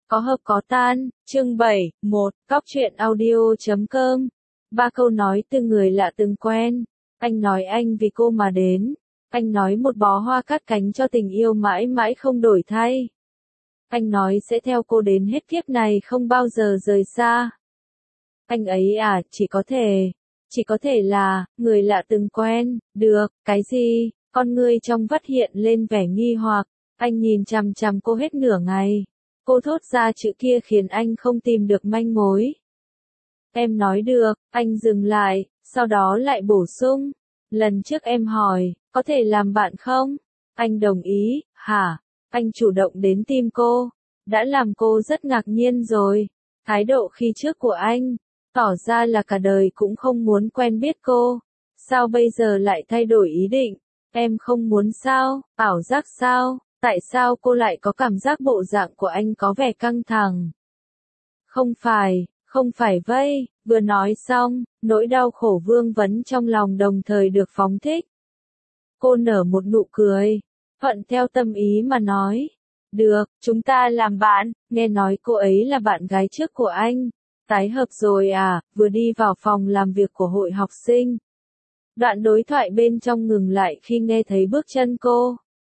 Có hợp có tan, chương 7, 1, Cóc truyện audio.com. Ba câu nói từ người lạ từng quen. Anh nói anh vì cô mà đến. Anh nói một bó hoa cắt cánh cho tình yêu mãi mãi không đổi thay. Anh nói sẽ theo cô đến hết kiếp này không bao giờ rời xa. Anh ấy à, chỉ có thể là, người lạ từng quen, được, cái gì, con ngươi trong vắt hiện lên vẻ nghi hoặc, anh nhìn chằm chằm cô hết nửa ngày. Cô thốt ra chữ kia khiến anh không tìm được manh mối. Em nói được, anh dừng lại, sau đó lại bổ sung. Lần trước em hỏi, có thể làm bạn không? Anh đồng ý, hả? Anh chủ động đến tìm cô. Đã làm cô rất ngạc nhiên rồi. Thái độ khi trước của anh, tỏ ra là cả đời cũng không muốn quen biết cô. Sao bây giờ lại thay đổi ý định? Em không muốn sao? Ảo giác sao? Tại sao cô lại có cảm giác bộ dạng của anh có vẻ căng thẳng? Không phải vây, vừa nói xong, nỗi đau khổ vương vấn trong lòng đồng thời được phóng thích. Cô nở một nụ cười, thuận theo tâm ý mà nói. Được, chúng ta làm bạn, nghe nói cô ấy là bạn gái trước của anh. Tái hợp rồi à, vừa đi vào phòng làm việc của hội học sinh. Đoạn đối thoại bên trong ngừng lại khi nghe thấy bước chân cô.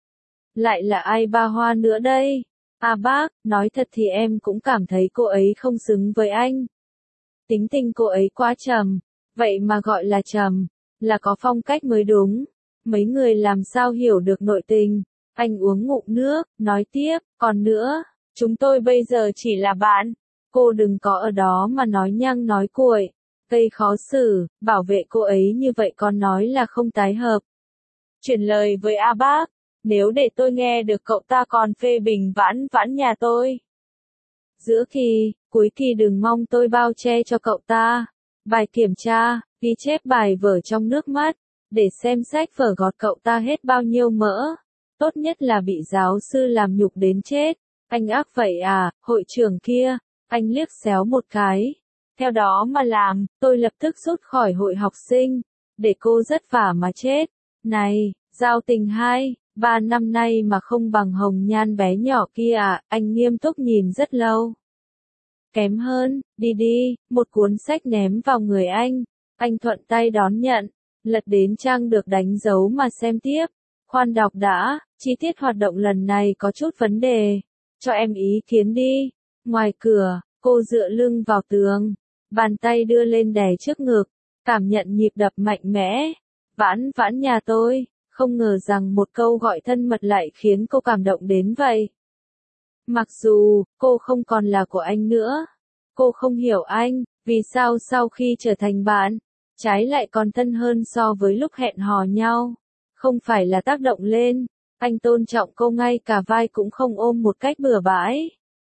Lại là ai ba hoa nữa đây? À bác, nói thật thì em cũng cảm thấy cô ấy không xứng với anh. Tính tình cô ấy quá trầm, vậy mà gọi là trầm, là có phong cách mới đúng. Mấy người làm sao hiểu được nội tình? Anh uống ngụm nước, nói tiếp, còn nữa, chúng tôi bây giờ chỉ là bạn. Cô đừng có ở đó mà nói nhăng nói cuội, gây khó xử, bảo vệ cô ấy như vậy còn nói là không tái hợp. Chuyển lời với A bác. Nếu để tôi nghe được cậu ta còn phê bình vãn vãn nhà tôi. Giữa kỳ, cuối kỳ đừng mong tôi bao che cho cậu ta. Bài kiểm tra, ghi chép bài vở trong nước mắt, để xem sách vở gọt cậu ta hết bao nhiêu mỡ. Tốt nhất là bị giáo sư làm nhục đến chết. Anh ác vậy à, hội trưởng kia, anh liếc xéo một cái. Theo đó mà làm, tôi lập tức rút khỏi hội học sinh, để cô rất vả mà chết. Này, giao tình 3 năm nay mà không bằng hồng nhan bé nhỏ kia à, anh nghiêm túc nhìn rất lâu. Kém hơn, đi, một cuốn sách ném vào người anh thuận tay đón nhận, lật đến trang được đánh dấu mà xem tiếp. Khoan đọc đã, chi tiết hoạt động lần này có chút vấn đề, cho em ý kiến đi. Ngoài cửa, cô dựa lưng vào tường, bàn tay đưa lên đè trước ngực, cảm nhận nhịp đập mạnh mẽ. Vãn vãn nhà tôi. Không ngờ rằng một câu gọi thân mật lại khiến cô cảm động đến vậy. Mặc dù, cô không còn là của anh nữa. Cô không hiểu anh, vì sao sau khi trở thành bạn, trái lại còn thân hơn so với lúc hẹn hò nhau. Không phải là tác động lên, anh tôn trọng cô ngay cả vai cũng không ôm một cách bừa bãi.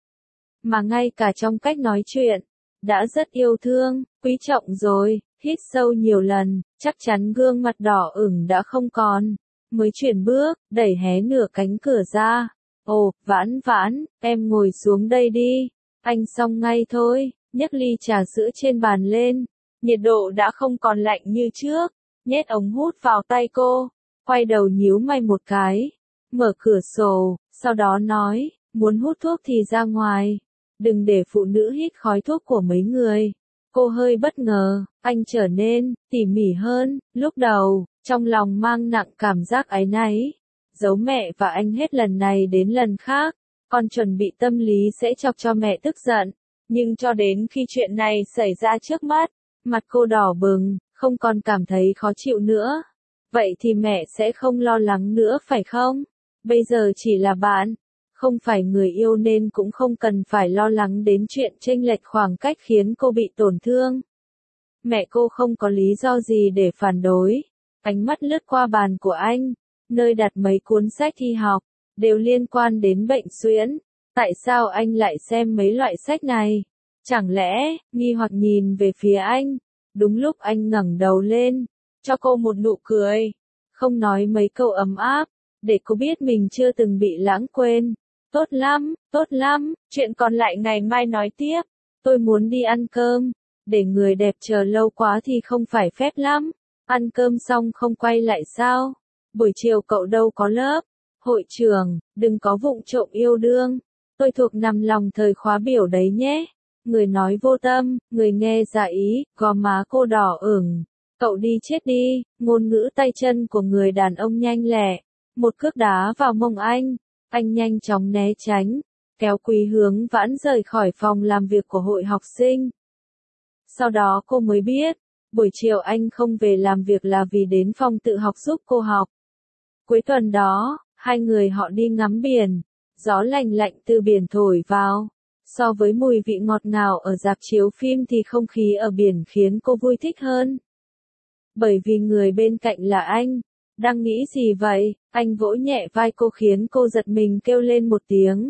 Mà ngay cả trong cách nói chuyện, đã rất yêu thương, quý trọng rồi. Hít sâu nhiều lần, chắc chắn gương mặt đỏ ửng đã không còn. Mới chuyển bước, đẩy hé nửa cánh cửa ra. Ồ, vãn vãn, em ngồi xuống đây đi. Anh xong ngay thôi, nhấc ly trà sữa trên bàn lên. Nhiệt độ đã không còn lạnh như trước. Nhét ống hút vào tay cô. Quay đầu nhíu mày một cái. Mở cửa sổ, sau đó nói, muốn hút thuốc thì ra ngoài. Đừng để phụ nữ hít khói thuốc của mấy người. Cô hơi bất ngờ, anh trở nên tỉ mỉ hơn, lúc đầu, trong lòng mang nặng cảm giác áy náy. Giấu mẹ và anh hết lần này đến lần khác, còn chuẩn bị tâm lý sẽ chọc cho mẹ tức giận. Nhưng cho đến khi chuyện này xảy ra trước mắt, mặt cô đỏ bừng, không còn cảm thấy khó chịu nữa. Vậy thì mẹ sẽ không lo lắng nữa phải không? Bây giờ chỉ là bạn. Không phải người yêu nên cũng không cần phải lo lắng đến chuyện chênh lệch khoảng cách khiến cô bị tổn thương. Mẹ cô không có lý do gì để phản đối. Ánh mắt lướt qua bàn của anh, nơi đặt mấy cuốn sách thi học, đều liên quan đến bệnh suyễn. Tại sao anh lại xem mấy loại sách này? Chẳng lẽ, nghi hoặc nhìn về phía anh. Đúng lúc anh ngẩng đầu lên, cho cô một nụ cười. Không nói mấy câu ấm áp, để cô biết mình chưa từng bị lãng quên. Tốt lắm, chuyện còn lại ngày mai nói tiếp. Tôi muốn đi ăn cơm, để người đẹp chờ lâu quá thì không phải phép lắm. Ăn cơm xong không quay lại sao? Buổi chiều cậu đâu có lớp. Hội trưởng, đừng có vụng trộm yêu đương. thôi thuộc nằm lòng thời khóa biểu đấy nhé. Người nói vô tâm, người nghe dạ ý, gò má cô đỏ ửng. Cậu đi chết đi, ngôn ngữ tay chân của người đàn ông nhanh lẹ. Một cước đá vào mông anh nhanh chóng né tránh, kéo Quý Hướng Vãn rời khỏi phòng làm việc của hội học sinh. Sau đó cô mới biết, buổi chiều anh không về làm việc là vì đến phòng tự học giúp cô học. Cuối tuần đó, hai người họ đi ngắm biển, gió lành lạnh từ biển thổi vào. So với mùi vị ngọt ngào ở rạp chiếu phim thì không khí ở biển khiến cô vui thích hơn. Bởi vì người bên cạnh là anh. Đang nghĩ gì vậy? Anh vỗ nhẹ vai cô khiến cô giật mình kêu lên một tiếng.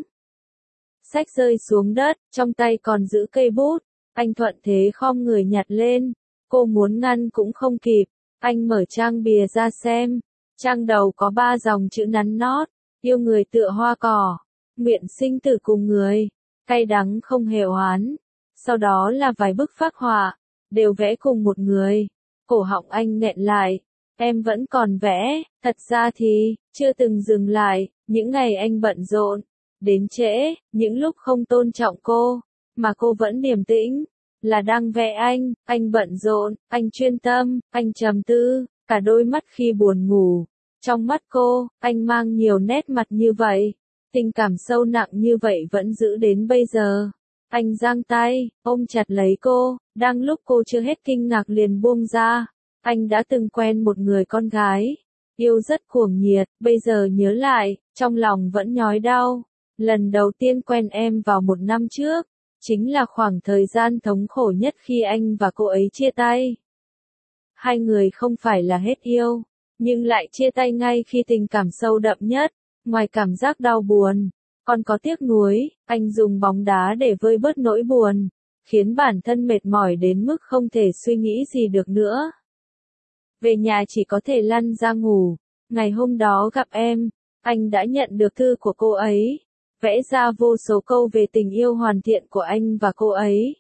Xách rơi xuống đất, trong tay còn giữ cây bút. Anh thuận thế khom người nhặt lên. Cô muốn ngăn cũng không kịp. Anh mở trang bìa ra xem. Trang đầu có 3 dòng chữ nắn nót. Yêu người tựa hoa cỏ. Nguyện sinh tử cùng người. Cay đắng không hề oán. Sau đó là vài bức phác họa. Đều vẽ cùng một người. Cổ họng anh nghẹn lại. Em vẫn còn vẽ, thật ra thì, chưa từng dừng lại, những ngày anh bận rộn, đến trễ, những lúc không tôn trọng cô, mà cô vẫn điềm tĩnh, là đang vẽ anh bận rộn, anh chuyên tâm, anh trầm tư, cả đôi mắt khi buồn ngủ. Trong mắt cô, anh mang nhiều nét mặt như vậy, tình cảm sâu nặng như vậy vẫn giữ đến bây giờ. Anh giang tay, ôm chặt lấy cô, đang lúc cô chưa hết kinh ngạc liền buông ra. Anh đã từng quen một người con gái, yêu rất cuồng nhiệt, bây giờ nhớ lại, trong lòng vẫn nhói đau. Lần đầu tiên quen em vào 1 năm trước, chính là khoảng thời gian thống khổ nhất khi anh và cô ấy chia tay. Hai người không phải là hết yêu, nhưng lại chia tay ngay khi tình cảm sâu đậm nhất, ngoài cảm giác đau buồn, còn có tiếc nuối. Anh dùng bóng đá để vơi bớt nỗi buồn, khiến bản thân mệt mỏi đến mức không thể suy nghĩ gì được nữa. Về nhà chỉ có thể lăn ra ngủ. Ngày hôm đó gặp em, anh đã nhận được thư của cô ấy, vẽ ra vô số câu về tình yêu hoàn thiện của anh và cô ấy.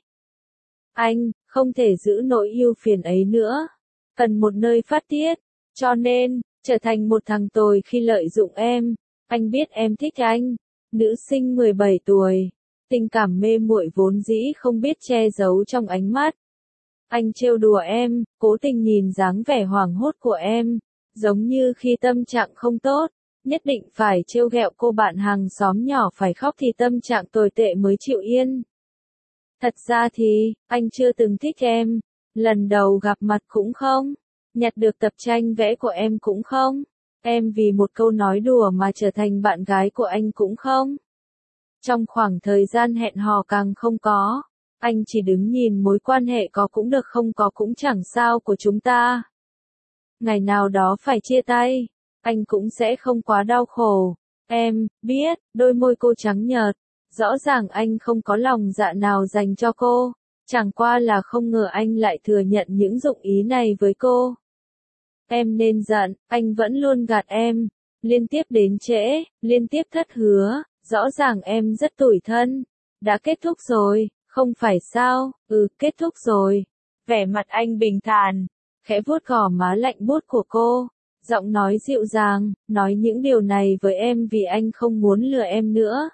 Anh không thể giữ nỗi yêu phiền ấy nữa, cần một nơi phát tiết, cho nên trở thành một thằng tồi khi lợi dụng em. Anh biết em thích anh, nữ sinh 17 tuổi, tình cảm mê muội vốn dĩ không biết che giấu trong ánh mắt. Anh trêu đùa em, cố tình nhìn dáng vẻ hoảng hốt của em, giống như khi tâm trạng không tốt, nhất định phải trêu ghẹo cô bạn hàng xóm nhỏ phải khóc thì tâm trạng tồi tệ mới chịu yên. Thật ra thì, anh chưa từng thích em, lần đầu gặp mặt cũng không, nhặt được tập tranh vẽ của em cũng không, em vì một câu nói đùa mà trở thành bạn gái của anh cũng không. Trong khoảng thời gian hẹn hò càng không có. Anh chỉ đứng nhìn mối quan hệ có cũng được không có cũng chẳng sao của chúng ta. Ngày nào đó phải chia tay, anh cũng sẽ không quá đau khổ. Em biết, đôi môi cô trắng nhợt, rõ ràng anh không có lòng dạ nào dành cho cô, chẳng qua là không ngờ anh lại thừa nhận những dụng ý này với cô. Em nên giận, anh vẫn luôn gạt em, liên tiếp đến trễ, liên tiếp thất hứa, rõ ràng em rất tủi thân. Đã kết thúc rồi. Không phải sao, kết thúc rồi. Vẻ mặt anh bình thản, khẽ vuốt gò má lạnh buốt của cô, giọng nói dịu dàng, nói những điều này với em vì anh không muốn lừa em nữa.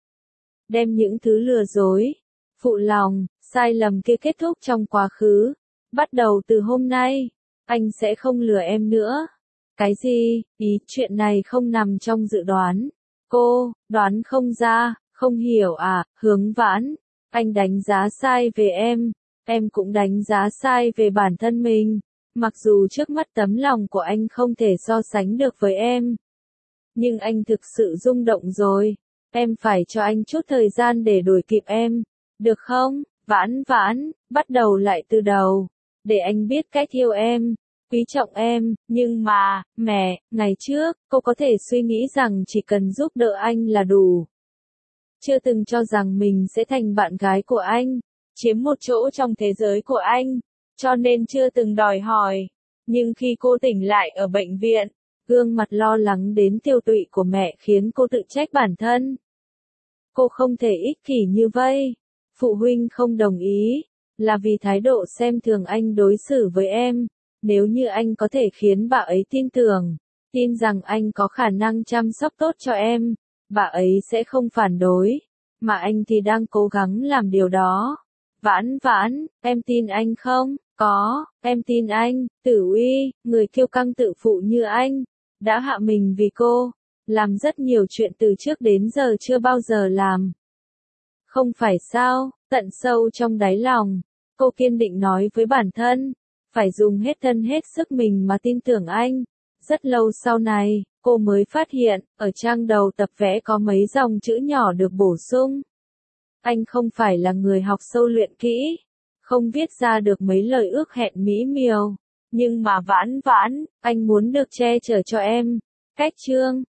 Đem những thứ lừa dối, phụ lòng, sai lầm kia kết thúc trong quá khứ. Bắt đầu từ hôm nay, anh sẽ không lừa em nữa. Cái gì? Chuyện này không nằm trong dự đoán. Cô, đoán không ra, không hiểu à, Hướng Vãn. Anh đánh giá sai về em cũng đánh giá sai về bản thân mình. Mặc dù trước mắt tấm lòng của anh không thể so sánh được với em. Nhưng anh thực sự rung động rồi. Em phải cho anh chút thời gian để đuổi kịp em. Được không? Vãn Vãn, bắt đầu lại từ đầu. Để anh biết cách yêu em, quý trọng em. Nhưng mà, mẹ, ngày trước, cô có thể suy nghĩ rằng chỉ cần giúp đỡ anh là đủ. Chưa từng cho rằng mình sẽ thành bạn gái của anh, chiếm một chỗ trong thế giới của anh, cho nên chưa từng đòi hỏi. Nhưng khi cô tỉnh lại ở bệnh viện, gương mặt lo lắng đến tiêu tụy của mẹ khiến cô tự trách bản thân. Cô không thể ích kỷ như vậy. Phụ huynh không đồng ý, là vì thái độ xem thường anh đối xử với em. Nếu như anh có thể khiến bà ấy tin tưởng, tin rằng anh có khả năng chăm sóc tốt cho em, bà ấy sẽ không phản đối. mà anh thì đang cố gắng làm điều đó. Vãn Vãn, em tin anh không? Có, em tin anh. Tử Uy, người kiêu căng tự phụ như anh, đã hạ mình vì cô, làm rất nhiều chuyện từ trước đến giờ chưa bao giờ làm. Không phải sao? Tận sâu trong đáy lòng, cô kiên định nói với bản thân, phải dùng hết thân hết sức mình mà tin tưởng anh. Rất lâu sau này, cô mới phát hiện, ở trang đầu tập vẽ có mấy dòng chữ nhỏ được bổ sung. Anh không phải là người học sâu luyện kỹ, không viết ra được mấy lời ước hẹn mỹ miều, nhưng mà Vãn Vãn, anh muốn được che chở cho em. Cách chương